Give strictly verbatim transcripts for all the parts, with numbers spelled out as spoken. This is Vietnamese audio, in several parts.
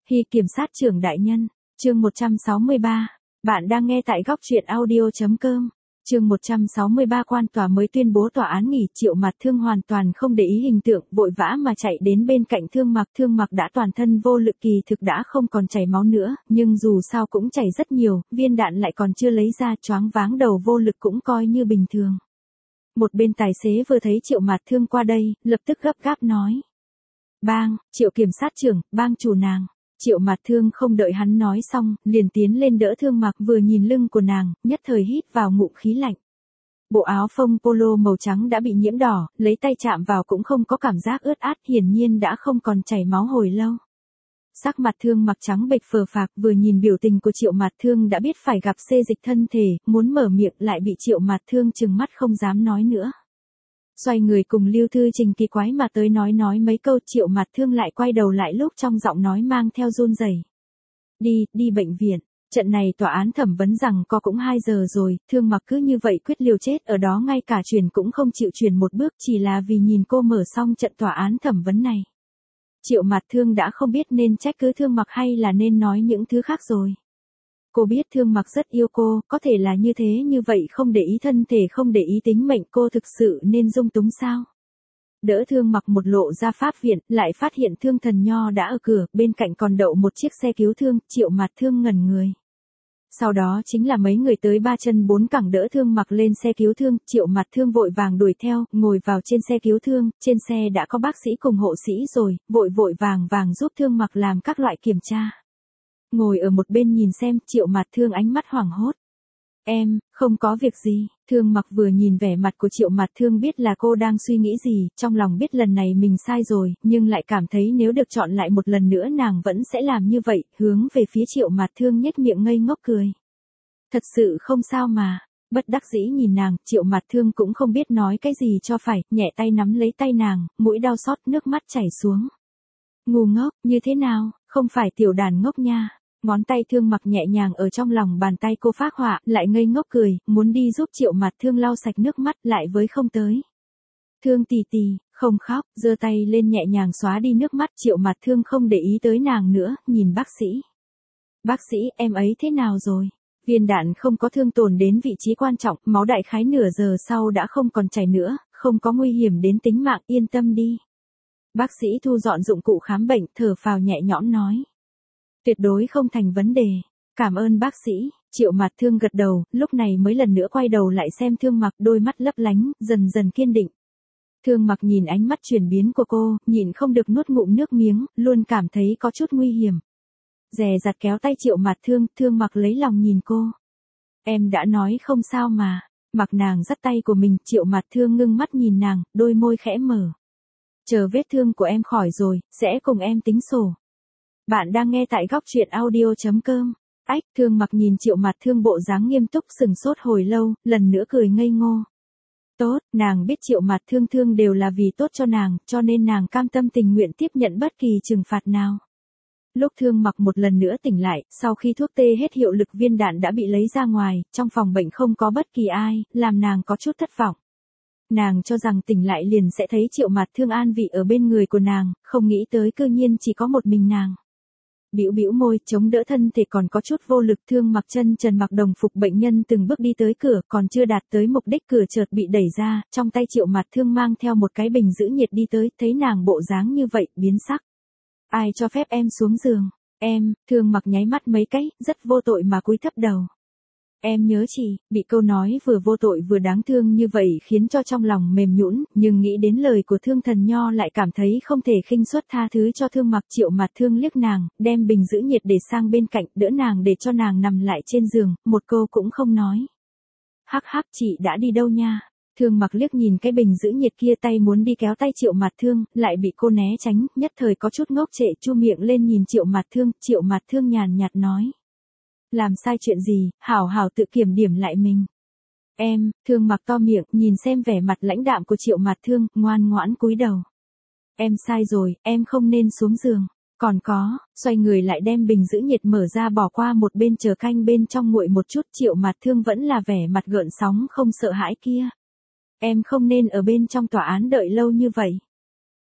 Hy kiểm sát trưởng đại nhân, chương một trăm sáu mươi ba. Bạn đang nghe tại góc truyện audio.com. Chương một trăm sáu mươi ba. Quan tòa mới tuyên bố tòa án nghỉ. Triệu Mạt Thương hoàn toàn không để ý hình tượng, vội vã mà chạy đến bên cạnh Thương Mặc. Thương Mặc đã toàn thân vô lực, kỳ thực đã không còn chảy máu nữa, nhưng dù sao cũng chảy rất nhiều, viên đạn lại còn chưa lấy ra, choáng váng đầu vô lực cũng coi như bình thường. Một bên tài xế vừa thấy Triệu Mạt Thương qua đây, lập tức gấp gáp nói: "Bang, Triệu kiểm sát trưởng, bang chủ nàng." Triệu Mạt Thương không đợi hắn nói xong, liền tiến lên đỡ Thương Mặc, vừa nhìn lưng của nàng, nhất thời hít vào ngụm khí lạnh. Bộ áo phông polo màu trắng đã bị nhiễm đỏ, lấy tay chạm vào cũng không có cảm giác ướt át, hiển nhiên đã không còn chảy máu hồi lâu. Sắc mặt Thương Mặc trắng bệch phờ phạc, vừa nhìn biểu tình của Triệu Mạt Thương đã biết phải gặp xê dịch thân thể, muốn mở miệng lại bị Triệu Mạt Thương trừng mắt không dám nói nữa. Xoay người cùng Lưu Thư Trình kỳ quái mà tới nói nói mấy câu, Triệu Mạt Thương lại quay đầu lại, lúc trong giọng nói mang theo run rẩy: "Đi, đi bệnh viện." Trận này tòa án thẩm vấn rằng có cũng hai giờ rồi, Thương Mặc cứ như vậy quyết liều chết ở đó, ngay cả chuyển cũng không chịu chuyển một bước, chỉ là vì nhìn cô mở xong trận tòa án thẩm vấn này. Triệu Mạt Thương đã không biết nên trách cứ Thương Mặc hay là nên nói những thứ khác rồi. Cô biết Thương Mặc rất yêu cô, có thể là như thế, như vậy không để ý thân thể, không để ý tính mệnh, cô thực sự nên dung túng sao? Đỡ Thương Mặc một lộ ra pháp viện, lại phát hiện Thương Thần Nho đã ở cửa, bên cạnh còn đậu một chiếc xe cứu thương. Triệu Mạt Thương ngẩn người. Sau đó chính là mấy người tới ba chân bốn cẳng đỡ Thương Mặc lên xe cứu thương. Triệu Mạt Thương vội vàng đuổi theo, ngồi vào trên xe cứu thương. Trên xe đã có bác sĩ cùng hộ sĩ rồi, vội vội vàng vàng giúp Thương Mặc làm các loại kiểm tra. Ngồi ở một bên nhìn xem, Triệu Mạt Thương ánh mắt hoảng hốt. "Em, không có việc gì." Thương Mặc vừa nhìn vẻ mặt của Triệu Mạt Thương biết là cô đang suy nghĩ gì, trong lòng biết lần này mình sai rồi, nhưng lại cảm thấy nếu được chọn lại một lần nữa nàng vẫn sẽ làm như vậy, hướng về phía Triệu Mạt Thương nhếch miệng ngây ngốc cười. "Thật sự không sao mà." Bất đắc dĩ nhìn nàng, Triệu Mạt Thương cũng không biết nói cái gì cho phải, nhẹ tay nắm lấy tay nàng, mũi đau xót, nước mắt chảy xuống. "Ngu ngốc, như thế nào, không phải tiểu đàn ngốc nha." Ngón tay Thương Mặc nhẹ nhàng ở trong lòng bàn tay cô phác họa, lại ngây ngốc cười, muốn đi giúp Triệu Mạt Thương lau sạch nước mắt, lại với không tới. "Thương tì tì, không khóc." Giơ tay lên nhẹ nhàng xóa đi nước mắt. Triệu Mạt Thương không để ý tới nàng nữa, nhìn bác sĩ. "Bác sĩ, em ấy thế nào rồi?" "Viên đạn không có thương tổn đến vị trí quan trọng, máu đại khái nửa giờ sau đã không còn chảy nữa, không có nguy hiểm đến tính mạng, yên tâm đi." Bác sĩ thu dọn dụng cụ khám bệnh, thở phào nhẹ nhõm nói: "Tuyệt đối không thành vấn đề. Cảm ơn bác sĩ." Triệu Mạt Thương gật đầu, lúc này mới lần nữa quay đầu lại xem Thương Mặc, đôi mắt lấp lánh, dần dần kiên định. Thương Mặc nhìn ánh mắt chuyển biến của cô, nhịn không được nuốt ngụm nước miếng, luôn cảm thấy có chút nguy hiểm. Dè dặt kéo tay Triệu Mạt Thương, Thương Mặc lấy lòng nhìn cô. "Em đã nói không sao mà." Mặc nàng dắt tay của mình, Triệu Mạt Thương ngưng mắt nhìn nàng, đôi môi khẽ mở. "Chờ vết thương của em khỏi rồi, sẽ cùng em tính sổ." Bạn đang nghe tại góc truyện audio.com. Ách, Thương Mặc nhìn Triệu Mạt Thương bộ dáng nghiêm túc sừng sốt hồi lâu, lần nữa cười ngây ngô. Tốt, nàng biết Triệu Mạt Thương thương đều là vì tốt cho nàng, cho nên nàng cam tâm tình nguyện tiếp nhận bất kỳ trừng phạt nào. Lúc Thương Mặc một lần nữa tỉnh lại, sau khi thuốc tê hết hiệu lực, viên đạn đã bị lấy ra ngoài, trong phòng bệnh không có bất kỳ ai, làm nàng có chút thất vọng. Nàng cho rằng tỉnh lại liền sẽ thấy Triệu Mạt Thương an vị ở bên người của nàng, không nghĩ tới cư nhiên chỉ có một mình nàng. Bĩu bĩu môi, chống đỡ thân thể còn có chút vô lực. Thương Mặc chân trần mặc đồng phục bệnh nhân từng bước đi tới cửa, còn chưa đạt tới mục đích, cửa chợt bị đẩy ra, trong tay Triệu Mạt Thương mang theo một cái bình giữ nhiệt đi tới, thấy nàng bộ dáng như vậy, biến sắc. "Ai cho phép em xuống giường?" "Em." Thương Mặc nháy mắt mấy cái, rất vô tội mà cúi thấp đầu. "Em nhớ chị." Bị câu nói vừa vô tội vừa đáng thương như vậy khiến cho trong lòng mềm nhũn, nhưng nghĩ đến lời của Thương Thần Nho lại cảm thấy không thể khinh suất tha thứ cho Thương Mặc. Triệu Mạt Thương liếc nàng, đem bình giữ nhiệt để sang bên cạnh, đỡ nàng để cho nàng nằm lại trên giường, một câu cũng không nói. "Hắc hắc, chị đã đi đâu nha?" Thương Mặc liếc nhìn cái bình giữ nhiệt kia, tay muốn đi kéo tay Triệu Mạt Thương, lại bị cô né tránh, nhất thời có chút ngốc trệ, chu miệng lên nhìn Triệu Mạt Thương. Triệu Mạt Thương nhàn nhạt nói: "Làm sai chuyện gì, hảo hảo tự kiểm điểm lại mình." "Em." Thương Mặc to miệng, nhìn xem vẻ mặt lãnh đạm của Triệu Mạt Thương, ngoan ngoãn cúi đầu. "Em sai rồi, em không nên xuống giường. Còn có." Xoay người lại đem bình giữ nhiệt mở ra bỏ qua một bên chờ canh bên trong nguội một chút. Triệu Mạt Thương vẫn là vẻ mặt gợn sóng không sợ hãi kia. "Em không nên ở bên trong tòa án đợi lâu như vậy."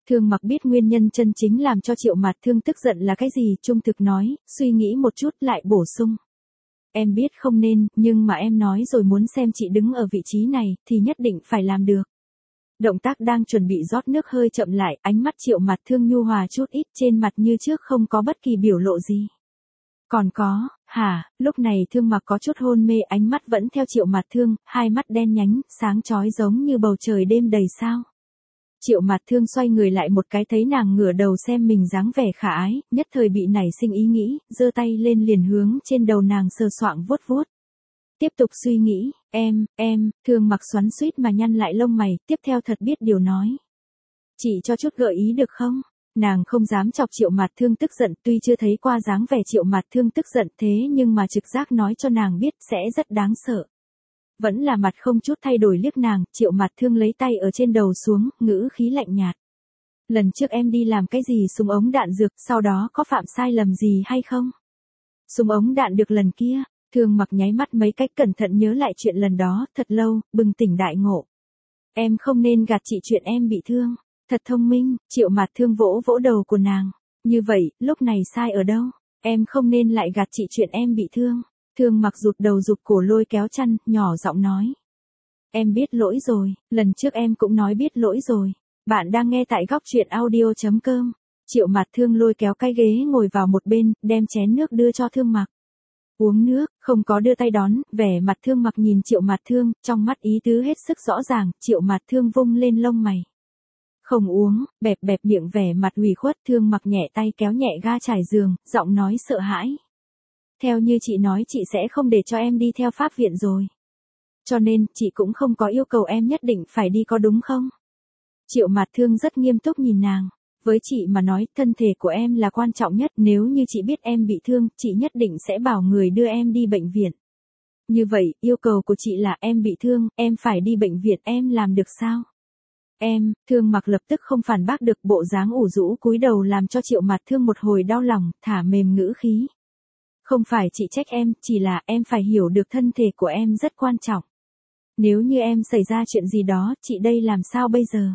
Thương Mặc biết nguyên nhân chân chính làm cho Triệu Mạt Thương tức giận là cái gì, trung thực nói, suy nghĩ một chút lại bổ sung. Em biết không nên, nhưng mà em nói rồi muốn xem chị đứng ở vị trí này, thì nhất định phải làm được. Động tác đang chuẩn bị rót nước hơi chậm lại, ánh mắt Triệu Mạt Thương nhu hòa chút ít, trên mặt như trước không có bất kỳ biểu lộ gì. Còn có, hả, lúc này Thương Mặc có chút hôn mê, ánh mắt vẫn theo Triệu Mạt Thương, hai mắt đen nhánh, sáng chói giống như bầu trời đêm đầy sao. Triệu Mạt Thương xoay người lại một cái, thấy nàng ngửa đầu xem mình dáng vẻ khả ái, nhất thời bị nảy sinh ý nghĩ, giơ tay lên liền hướng trên đầu nàng sờ soạng vuốt vuốt. Tiếp tục suy nghĩ, em, em, Thương Mặc xoắn xuýt mà nhăn lại lông mày, tiếp theo thật biết điều nói. Chị cho chút gợi ý được không? Nàng không dám chọc Triệu Mạt Thương tức giận, tuy chưa thấy qua dáng vẻ Triệu Mạt Thương tức giận thế nhưng mà trực giác nói cho nàng biết sẽ rất đáng sợ. Vẫn là mặt không chút thay đổi liếc nàng, Triệu Mạt Thương lấy tay ở trên đầu xuống, ngữ khí lạnh nhạt. Lần trước em đi làm cái gì súng ống đạn dược, sau đó có phạm sai lầm gì hay không? Súng ống đạn được lần kia, Thương Mặc nháy mắt mấy cách cẩn thận nhớ lại chuyện lần đó, thật lâu, bừng tỉnh đại ngộ. Em không nên gạt chị chuyện em bị thương. Thật thông minh, Triệu Mạt Thương vỗ vỗ đầu của nàng. Như vậy, lúc này sai ở đâu? Em không nên lại gạt chị chuyện em bị thương. Thương Mặc rụt đầu rụt cổ lôi kéo chăn, nhỏ giọng nói. Em biết lỗi rồi, lần trước em cũng nói biết lỗi rồi. Bạn đang nghe tại góc truyện audio chấm com. Triệu Mạt Thương lôi kéo cái ghế ngồi vào một bên, đem chén nước đưa cho Thương Mặc. Uống nước, không có đưa tay đón, vẻ mặt Thương Mặc nhìn Triệu Mạt Thương, trong mắt ý tứ hết sức rõ ràng, Triệu Mạt Thương vung lên lông mày. Không uống, bẹp bẹp miệng vẻ mặt ủy khuất, Thương Mặc nhẹ tay kéo nhẹ ga trải giường, giọng nói sợ hãi. Theo như chị nói chị sẽ không để cho em đi theo pháp viện rồi. Cho nên, chị cũng không có yêu cầu em nhất định phải đi có đúng không? Triệu Mạt Thương rất nghiêm túc nhìn nàng. Với chị mà nói, thân thể của em là quan trọng nhất, nếu như chị biết em bị thương, chị nhất định sẽ bảo người đưa em đi bệnh viện. Như vậy, yêu cầu của chị là em bị thương, em phải đi bệnh viện, em làm được sao? Em, Thương Mặc lập tức không phản bác được, bộ dáng ủ rũ cúi đầu làm cho Triệu Mạt Thương một hồi đau lòng, thả mềm ngữ khí. Không phải chị trách em, chỉ là em phải hiểu được thân thể của em rất quan trọng. Nếu như em xảy ra chuyện gì đó, chị đây làm sao bây giờ?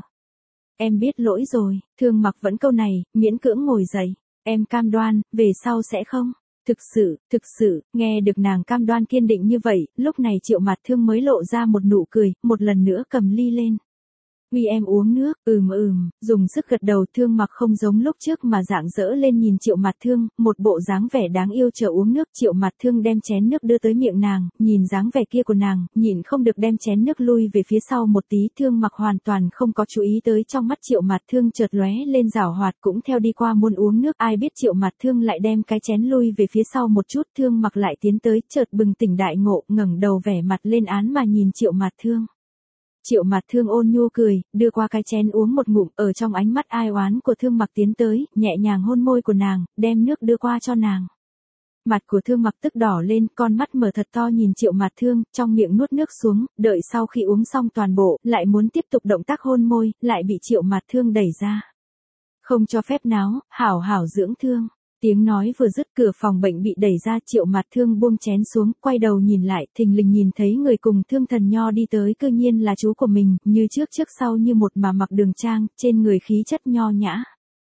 Em biết lỗi rồi, Thương Mặc vẫn câu này, miễn cưỡng ngồi dậy. Em cam đoan, về sau sẽ không. Thực sự, thực sự, nghe được nàng cam đoan kiên định như vậy, lúc này Triệu Mạt Thương mới lộ ra một nụ cười, một lần nữa cầm ly lên. Uy em uống nước, ừm ừm, dùng sức gật đầu. Thương Mặc không giống lúc trước mà rạng rỡ lên nhìn Triệu Mạt Thương, một bộ dáng vẻ đáng yêu chờ uống nước. Triệu Mạt Thương đem chén nước đưa tới miệng nàng, nhìn dáng vẻ kia của nàng, nhìn không được đem chén nước lui về phía sau một tí. Thương Mặc hoàn toàn không có chú ý tới, trong mắt Triệu Mạt Thương chợt lóe lên giảo hoạt, cũng theo đi qua muốn uống nước. Ai biết Triệu Mạt Thương lại đem cái chén lui về phía sau một chút. Thương Mặc lại tiến tới, chợt bừng tỉnh đại ngộ, ngẩng đầu vẻ mặt lên án mà nhìn Triệu Mạt Thương. Triệu Mạt Thương ôn nhu cười, đưa qua cái chén uống một ngụm, ở trong ánh mắt ai oán của Thương Mặc tiến tới, nhẹ nhàng hôn môi của nàng, đem nước đưa qua cho nàng. Mặt của Thương Mặc tức đỏ lên, con mắt mở thật to nhìn Triệu Mạt Thương, trong miệng nuốt nước xuống, đợi sau khi uống xong toàn bộ, lại muốn tiếp tục động tác hôn môi, lại bị Triệu Mạt Thương đẩy ra. Không cho phép náo, hảo hảo dưỡng thương. Tiếng nói vừa dứt, cửa phòng bệnh bị đẩy ra, Triệu Mạt Thương buông chén xuống, quay đầu nhìn lại, thình lình nhìn thấy người cùng Thương Thần Nho đi tới, cư nhiên là chú của mình, như trước trước sau như một mà mặc đường trang, trên người khí chất nho nhã.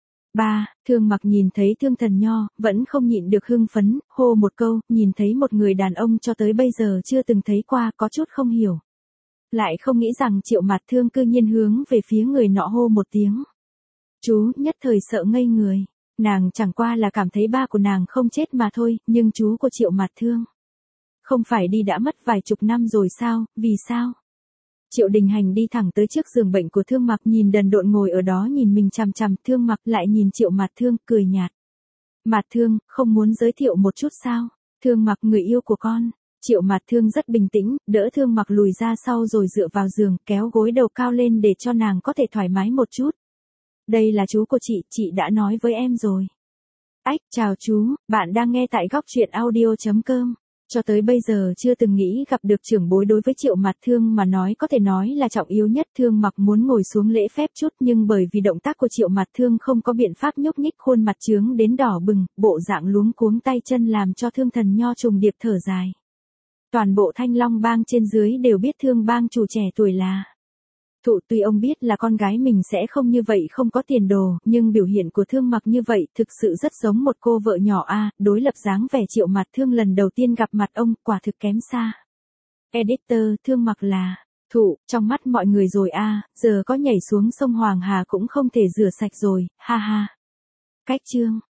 Ba, Thương Mặc nhìn thấy Thương Thần Nho, vẫn không nhịn được hưng phấn, hô một câu, nhìn thấy một người đàn ông cho tới bây giờ chưa từng thấy qua, có chút không hiểu. Lại không nghĩ rằng Triệu Mạt Thương cư nhiên hướng về phía người nọ hô một tiếng. Chú, nhất thời sợ ngây người. Nàng chẳng qua là cảm thấy ba của nàng không chết mà thôi, nhưng chú của Triệu Mạt Thương không phải đi đã mất vài chục năm rồi sao, vì sao? Triệu Đình Hành đi thẳng tới trước giường bệnh của Thương Mặc, nhìn đần độn ngồi ở đó nhìn mình chằm chằm. Thương Mặc lại nhìn Triệu Mạt Thương, cười nhạt. Mạt Thương, không muốn giới thiệu một chút sao? Thương Mặc, người yêu của con. Triệu Mạt Thương rất bình tĩnh, đỡ Thương Mặc lùi ra sau rồi dựa vào giường, kéo gối đầu cao lên để cho nàng có thể thoải mái một chút. Đây là chú của chị, chị đã nói với em rồi. Ách, chào chú, bạn đang nghe tại góc truyện audio chấm com. Cho tới bây giờ chưa từng nghĩ gặp được trưởng bối, đối với Triệu Mạt Thương mà nói có thể nói là trọng yếu nhất. Thương Mặc muốn ngồi xuống lễ phép chút, nhưng bởi vì động tác của Triệu Mạt Thương không có biện pháp nhúc nhích, khuôn mặt trướng đến đỏ bừng, bộ dạng luống cuống tay chân làm cho Thương Thần Nho trùng điệp thở dài. Toàn bộ Thanh Long bang trên dưới đều biết Thương bang chủ trẻ tuổi là Thụ tuy ông biết là con gái mình sẽ không như vậy không có tiền đồ, nhưng biểu hiện của Thương Mặc như vậy thực sự rất giống một cô vợ nhỏ a, đối lập dáng vẻ Triệu Mặt Thương lần đầu tiên gặp mặt ông, quả thực kém xa. Editor, Thương Mặc là Thụ, trong mắt mọi người rồi a, giờ có nhảy xuống sông Hoàng Hà cũng không thể rửa sạch rồi, ha ha. Cách chương